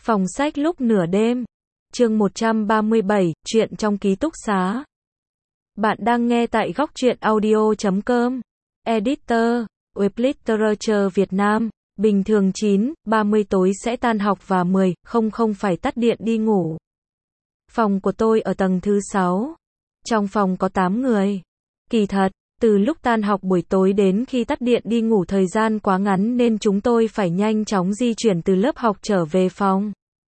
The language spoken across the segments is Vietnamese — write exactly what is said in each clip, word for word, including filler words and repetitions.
Phòng sách lúc nửa đêm. Chương một trăm ba mươi bảy, chuyện trong ký túc xá. Bạn đang nghe tại góc truyện audio chấm com. Editor, Web Literature Việt Nam. Bình thường chín, ba mươi tối sẽ tan học và mười, không không phải tắt điện đi ngủ. Phòng của tôi ở tầng thứ sáu. Trong phòng có tám người. Kỳ thật, từ lúc tan học buổi tối đến khi tắt điện đi ngủ thời gian quá ngắn nên chúng tôi phải nhanh chóng di chuyển từ lớp học trở về phòng.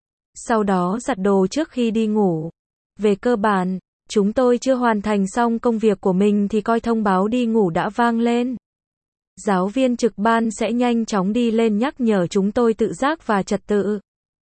Sau đó giặt đồ trước khi đi ngủ. Về cơ bản, chúng tôi chưa hoàn thành xong công việc của mình thì coi thông báo đi ngủ đã vang lên. Giáo viên trực ban sẽ nhanh chóng đi lên nhắc nhở chúng tôi tự giác và trật tự.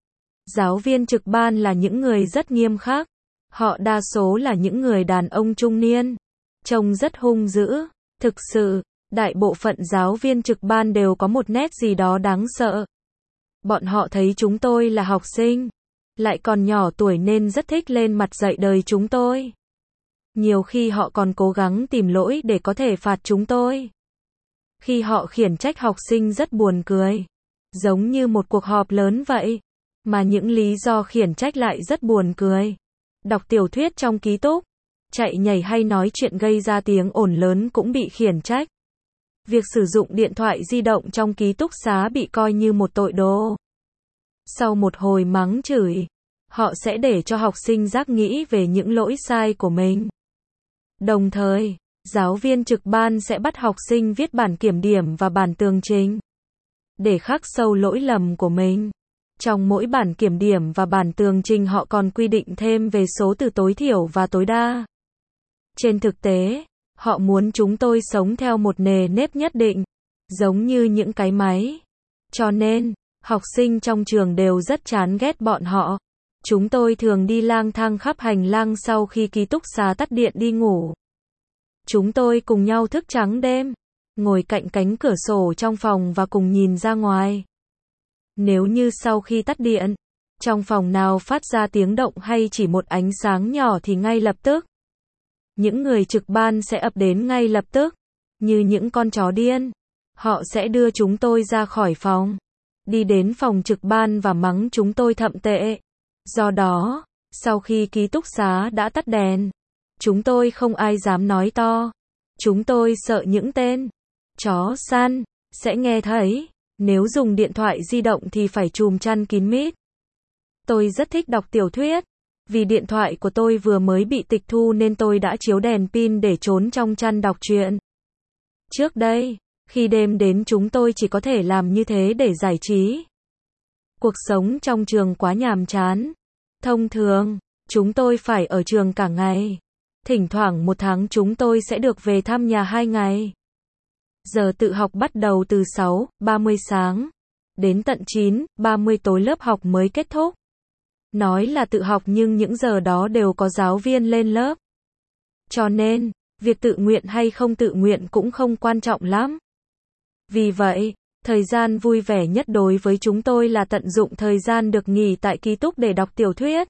Giáo viên trực ban là những người rất nghiêm khắc. Họ đa số là những người đàn ông trung niên. Trông rất hung dữ. Thực sự, đại bộ phận giáo viên trực ban đều có một nét gì đó đáng sợ. Bọn họ thấy chúng tôi là học sinh, lại còn nhỏ tuổi nên rất thích lên mặt dạy đời chúng tôi. Nhiều khi họ còn cố gắng tìm lỗi để có thể phạt chúng tôi. Khi họ khiển trách học sinh rất buồn cười, giống như một cuộc họp lớn vậy, mà những lý do khiển trách lại rất buồn cười. Đọc tiểu thuyết trong ký túc, chạy nhảy hay nói chuyện gây ra tiếng ồn lớn cũng bị khiển trách. Việc sử dụng điện thoại di động trong ký túc xá bị coi như một tội đồ. Sau một hồi mắng chửi, họ sẽ để cho học sinh giác nghĩ về những lỗi sai của mình. Đồng thời, giáo viên trực ban sẽ bắt học sinh viết bản kiểm điểm và bản tường trình, để khắc sâu lỗi lầm của mình. Trong mỗi bản kiểm điểm và bản tường trình họ còn quy định thêm về số từ tối thiểu và tối đa. Trên thực tế, họ muốn chúng tôi sống theo một nề nếp nhất định, giống như những cái máy. Cho nên, học sinh trong trường đều rất chán ghét bọn họ. Chúng tôi thường đi lang thang khắp hành lang sau khi ký túc xá tắt điện đi ngủ. Chúng tôi cùng nhau thức trắng đêm, ngồi cạnh cánh cửa sổ trong phòng và cùng nhìn ra ngoài. Nếu như sau khi tắt điện, trong phòng nào phát ra tiếng động hay chỉ một ánh sáng nhỏ thì ngay lập tức, những người trực ban sẽ ập đến ngay lập tức, như những con chó điên. Họ sẽ đưa chúng tôi ra khỏi phòng, đi đến phòng trực ban và mắng chúng tôi thậm tệ. Do đó, sau khi ký túc xá đã tắt đèn, chúng tôi không ai dám nói to. Chúng tôi sợ những tên chó săn sẽ nghe thấy. Nếu dùng điện thoại di động thì phải chùm chăn kín mít. Tôi rất thích đọc tiểu thuyết. Vì điện thoại của tôi vừa mới bị tịch thu nên tôi đã chiếu đèn pin để trốn trong chăn đọc truyện. Trước đây, khi đêm đến chúng tôi chỉ có thể làm như thế để giải trí. Cuộc sống trong trường quá nhàm chán. Thông thường, chúng tôi phải ở trường cả ngày. Thỉnh thoảng một tháng chúng tôi sẽ được về thăm nhà hai ngày. Giờ tự học bắt đầu từ sáu ba mươi sáng, đến tận chín ba mươi tối lớp học mới kết thúc. Nói là tự học nhưng những giờ đó đều có giáo viên lên lớp. Cho nên, việc tự nguyện hay không tự nguyện cũng không quan trọng lắm. Vì vậy, thời gian vui vẻ nhất đối với chúng tôi là tận dụng thời gian được nghỉ tại ký túc để đọc tiểu thuyết.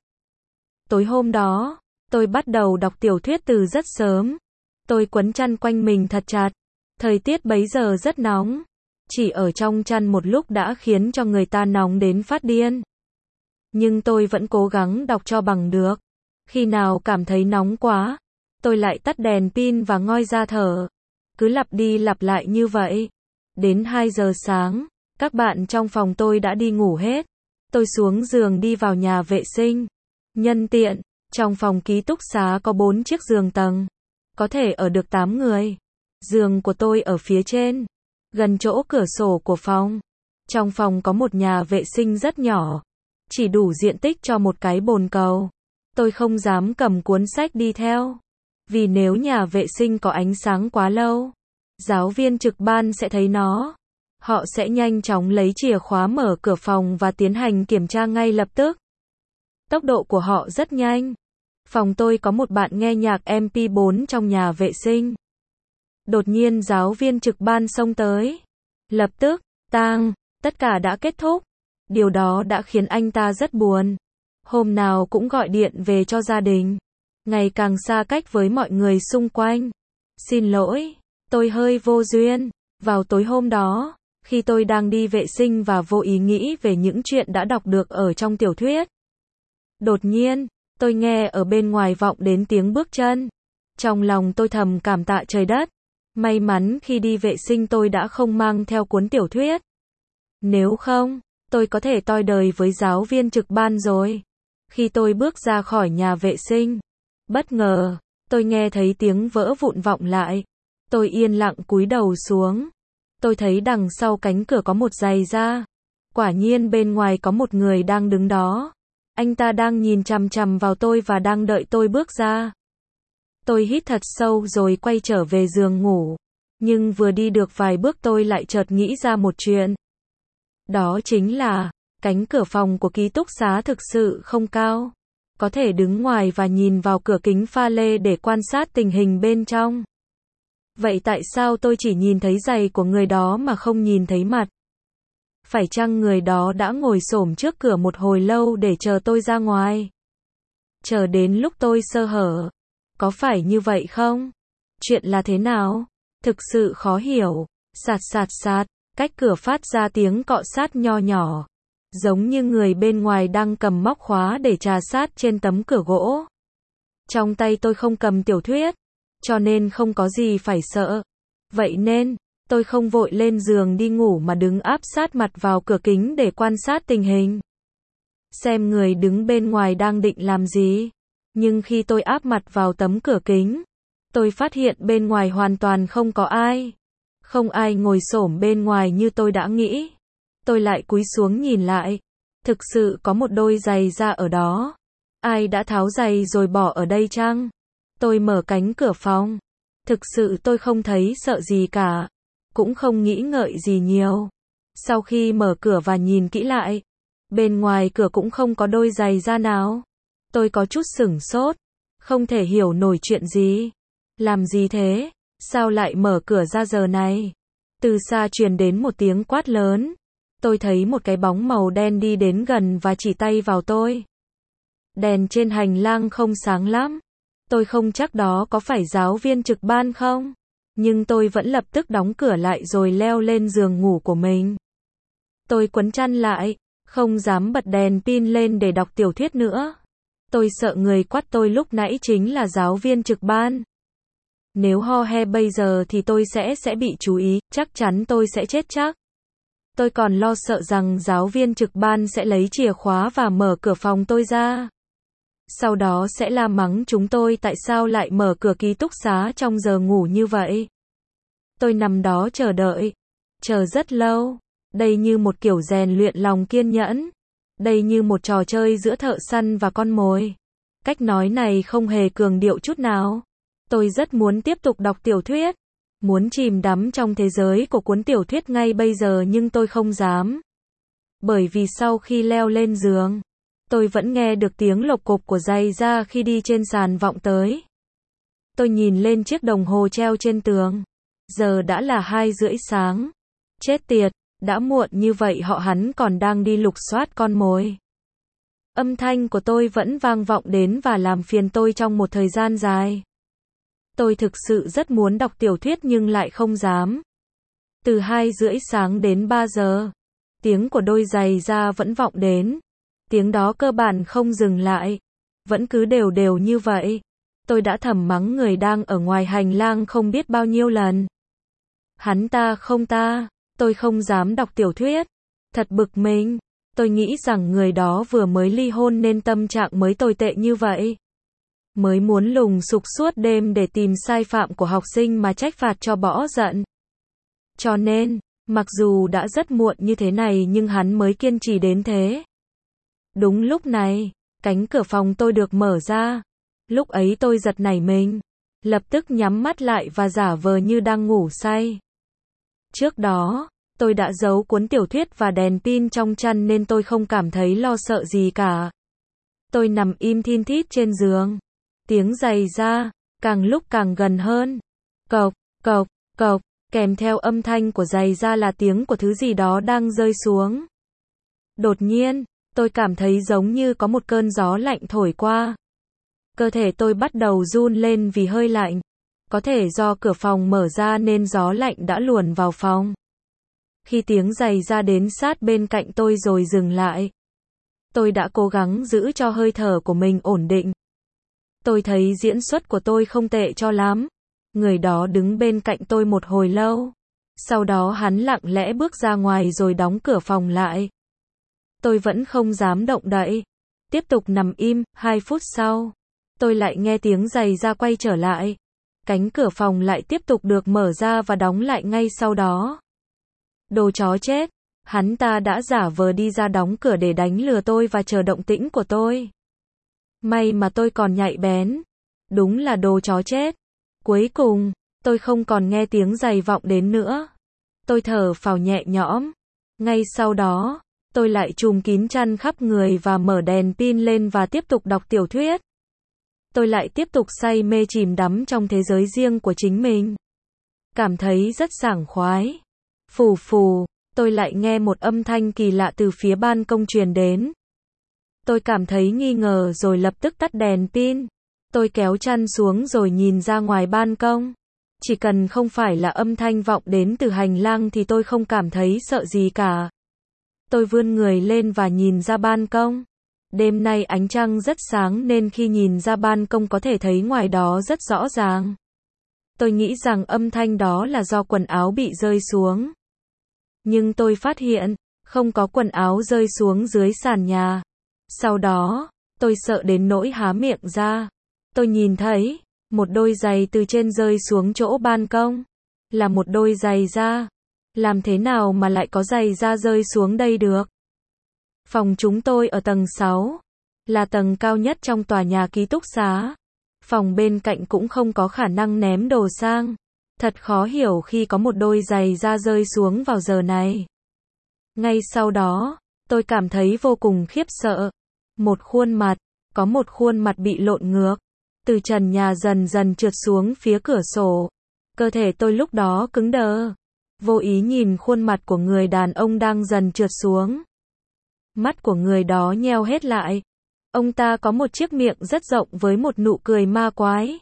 Tối hôm đó, tôi bắt đầu đọc tiểu thuyết từ rất sớm. Tôi quấn chăn quanh mình thật chặt. Thời tiết bấy giờ rất nóng. Chỉ ở trong chăn một lúc đã khiến cho người ta nóng đến phát điên. Nhưng tôi vẫn cố gắng đọc cho bằng được. Khi nào cảm thấy nóng quá, tôi lại tắt đèn pin và ngoi ra thở. Cứ lặp đi lặp lại như vậy. Đến hai giờ sáng, các bạn trong phòng tôi đã đi ngủ hết. Tôi xuống giường đi vào nhà vệ sinh. Nhân tiện, trong phòng ký túc xá có bốn chiếc giường tầng. Có thể ở được tám người. Giường của tôi ở phía trên, gần chỗ cửa sổ của phòng. Trong phòng có một nhà vệ sinh rất nhỏ, chỉ đủ diện tích cho một cái bồn cầu. Tôi không dám cầm cuốn sách đi theo, vì nếu nhà vệ sinh có ánh sáng quá lâu, giáo viên trực ban sẽ thấy nó. Họ sẽ nhanh chóng lấy chìa khóa mở cửa phòng và tiến hành kiểm tra ngay lập tức. Tốc độ của họ rất nhanh. Phòng tôi có một bạn nghe nhạc em pê bốn trong nhà vệ sinh. Đột nhiên giáo viên trực ban xông tới. Lập tức, tang, tất cả đã kết thúc. Điều đó đã khiến anh ta rất buồn. Hôm nào cũng gọi điện về cho gia đình. Ngày càng xa cách với mọi người xung quanh. Xin lỗi, tôi hơi vô duyên. Vào tối hôm đó, Khi tôi đang đi vệ sinh và vô ý nghĩ về những chuyện đã đọc được ở trong tiểu thuyết. Đột nhiên, tôi nghe ở bên ngoài vọng đến tiếng bước chân. Trong lòng tôi thầm cảm tạ trời đất. May mắn khi đi vệ sinh tôi đã không mang theo cuốn tiểu thuyết. Nếu không, tôi có thể toi đời với giáo viên trực ban rồi. Khi tôi bước ra khỏi nhà vệ sinh, bất ngờ, tôi nghe thấy tiếng vỡ vụn vọng lại. Tôi yên lặng cúi đầu xuống. Tôi thấy đằng sau cánh cửa có một giày da. Quả nhiên bên ngoài có một người đang đứng đó. Anh ta đang nhìn chằm chằm vào tôi và đang đợi tôi bước ra. Tôi hít thật sâu rồi quay trở về giường ngủ. Nhưng vừa đi được vài bước tôi lại chợt nghĩ ra một chuyện. Đó chính là, cánh cửa phòng của ký túc xá thực sự không cao. Có thể đứng ngoài và nhìn vào cửa kính pha lê để quan sát tình hình bên trong. Vậy tại sao tôi chỉ nhìn thấy giày của người đó mà không nhìn thấy mặt? Phải chăng người đó đã ngồi xổm trước cửa một hồi lâu để chờ tôi ra ngoài? Chờ đến lúc tôi sơ hở. Có phải như vậy không? Chuyện là thế nào? Thực sự khó hiểu. Sạt sạt sạt, cách cửa phát ra tiếng cọ sát nho nhỏ. Giống như người bên ngoài đang cầm móc khóa để trà sát trên tấm cửa gỗ. Trong tay tôi không cầm tiểu thuyết, cho nên không có gì phải sợ. Vậy nên, tôi không vội lên giường đi ngủ mà đứng áp sát mặt vào cửa kính để quan sát tình hình. Xem người đứng bên ngoài đang định làm gì. Nhưng khi tôi áp mặt vào tấm cửa kính, tôi phát hiện bên ngoài hoàn toàn không có ai. Không ai ngồi xổm bên ngoài như tôi đã nghĩ. Tôi lại cúi xuống nhìn lại. Thực sự có một đôi giày da ở đó. Ai đã tháo giày rồi bỏ ở đây chăng? Tôi mở cánh cửa phòng. Thực sự tôi không thấy sợ gì cả. Cũng không nghĩ ngợi gì nhiều. Sau khi mở cửa và nhìn kỹ lại, bên ngoài cửa cũng không có đôi giày da nào. Tôi có chút sửng sốt. Không thể hiểu nổi chuyện gì. Làm gì thế? Sao lại mở cửa ra giờ này? Từ xa truyền đến một tiếng quát lớn. Tôi thấy một cái bóng màu đen đi đến gần và chỉ tay vào tôi. Đèn trên hành lang không sáng lắm. Tôi không chắc đó có phải giáo viên trực ban không? Nhưng tôi vẫn lập tức đóng cửa lại rồi leo lên giường ngủ của mình. Tôi quấn chăn lại, không dám bật đèn pin lên để đọc tiểu thuyết nữa. Tôi sợ người quát tôi lúc nãy chính là giáo viên trực ban. Nếu ho he bây giờ thì tôi sẽ sẽ bị chú ý, chắc chắn tôi sẽ chết chắc. Tôi còn lo sợ rằng giáo viên trực ban sẽ lấy chìa khóa và mở cửa phòng tôi ra. Sau đó sẽ la mắng chúng tôi tại sao lại mở cửa ký túc xá trong giờ ngủ như vậy. Tôi nằm đó chờ đợi. Chờ rất lâu. Đây như một kiểu rèn luyện lòng kiên nhẫn. Đây như một trò chơi giữa thợ săn và con mồi. Cách nói này không hề cường điệu chút nào. Tôi rất muốn tiếp tục đọc tiểu thuyết. Muốn chìm đắm trong thế giới của cuốn tiểu thuyết ngay bây giờ nhưng tôi không dám. Bởi vì sau khi leo lên giường, tôi vẫn nghe được tiếng lộc cộc của giày da khi đi trên sàn vọng tới. Tôi nhìn lên chiếc đồng hồ treo trên tường. Giờ đã là hai rưỡi sáng. Chết tiệt, đã muộn như vậy họ hắn còn đang đi lục soát con mồi. Âm thanh của tôi vẫn vang vọng đến và làm phiền tôi trong một thời gian dài. Tôi thực sự rất muốn đọc tiểu thuyết nhưng lại không dám. Từ hai rưỡi sáng đến ba giờ, tiếng của đôi giày da vẫn vọng đến. Tiếng đó cơ bản không dừng lại. Vẫn cứ đều đều như vậy. Tôi đã thầm mắng người đang ở ngoài hành lang không biết bao nhiêu lần. Hắn ta không ta, tôi không dám đọc tiểu thuyết. Thật bực mình. Tôi nghĩ rằng người đó vừa mới ly hôn nên tâm trạng mới tồi tệ như vậy. Mới muốn lùng sục suốt đêm để tìm sai phạm của học sinh mà trách phạt cho bỏ giận. Cho nên, mặc dù đã rất muộn như thế này nhưng hắn mới kiên trì đến thế. Đúng lúc này, cánh cửa phòng tôi được mở ra. Lúc ấy tôi giật nảy mình. Lập tức nhắm mắt lại và giả vờ như đang ngủ say. Trước đó, tôi đã giấu cuốn tiểu thuyết và đèn pin trong chăn nên tôi không cảm thấy lo sợ gì cả. Tôi nằm im thin thít trên giường. Tiếng giày da, càng lúc càng gần hơn. Cộc, cộc, cộc, kèm theo âm thanh của giày da là tiếng của thứ gì đó đang rơi xuống. Đột nhiên, tôi cảm thấy giống như có một cơn gió lạnh thổi qua. Cơ thể tôi bắt đầu run lên vì hơi lạnh. Có thể do cửa phòng mở ra nên gió lạnh đã luồn vào phòng. Khi tiếng giày ra đến sát bên cạnh tôi rồi dừng lại. Tôi đã cố gắng giữ cho hơi thở của mình ổn định. Tôi thấy diễn xuất của tôi không tệ cho lắm. Người đó đứng bên cạnh tôi một hồi lâu. Sau đó hắn lặng lẽ bước ra ngoài rồi đóng cửa phòng lại. Tôi vẫn không dám động đậy. Tiếp tục nằm im, hai phút sau. Tôi lại nghe tiếng giày ra quay trở lại. Cánh cửa phòng lại tiếp tục được mở ra và đóng lại ngay sau đó. Đồ chó chết. Hắn ta đã giả vờ đi ra đóng cửa để đánh lừa tôi và chờ động tĩnh của tôi. May mà tôi còn nhạy bén. Đúng là đồ chó chết. Cuối cùng, tôi không còn nghe tiếng giày vọng đến nữa. Tôi thở phào nhẹ nhõm. Ngay sau đó, tôi lại trùm kín chăn khắp người và mở đèn pin lên và tiếp tục đọc tiểu thuyết. Tôi lại tiếp tục say mê chìm đắm trong thế giới riêng của chính mình. Cảm thấy rất sảng khoái. Phù phù, tôi lại nghe một âm thanh kỳ lạ từ phía ban công truyền đến. Tôi cảm thấy nghi ngờ rồi lập tức tắt đèn pin. Tôi kéo chăn xuống rồi nhìn ra ngoài ban công. Chỉ cần không phải là âm thanh vọng đến từ hành lang thì tôi không cảm thấy sợ gì cả. Tôi vươn người lên và nhìn ra ban công. Đêm nay ánh trăng rất sáng nên khi nhìn ra ban công có thể thấy ngoài đó rất rõ ràng. Tôi nghĩ rằng âm thanh đó là do quần áo bị rơi xuống. Nhưng tôi phát hiện, không có quần áo rơi xuống dưới sàn nhà. Sau đó, tôi sợ đến nỗi há miệng ra. Tôi nhìn thấy, một đôi giày từ trên rơi xuống chỗ ban công. Là một đôi giày da. Làm thế nào mà lại có giày da rơi xuống đây được? Phòng chúng tôi ở tầng sáu. Là tầng cao nhất trong tòa nhà ký túc xá. Phòng bên cạnh cũng không có khả năng ném đồ sang. Thật khó hiểu khi có một đôi giày da rơi xuống vào giờ này. Ngay sau đó, tôi cảm thấy vô cùng khiếp sợ. Một khuôn mặt, có một khuôn mặt bị lộn ngược. Từ trần nhà dần dần trượt xuống phía cửa sổ. Cơ thể tôi lúc đó cứng đờ. Vô ý nhìn khuôn mặt của người đàn ông đang dần trượt xuống. Mắt của người đó nheo hết lại. Ông ta có một chiếc miệng rất rộng với một nụ cười ma quái.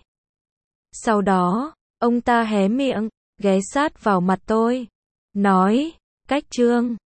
Sau đó, ông ta hé miệng, ghé sát vào mặt tôi. Nói, Cách Trương,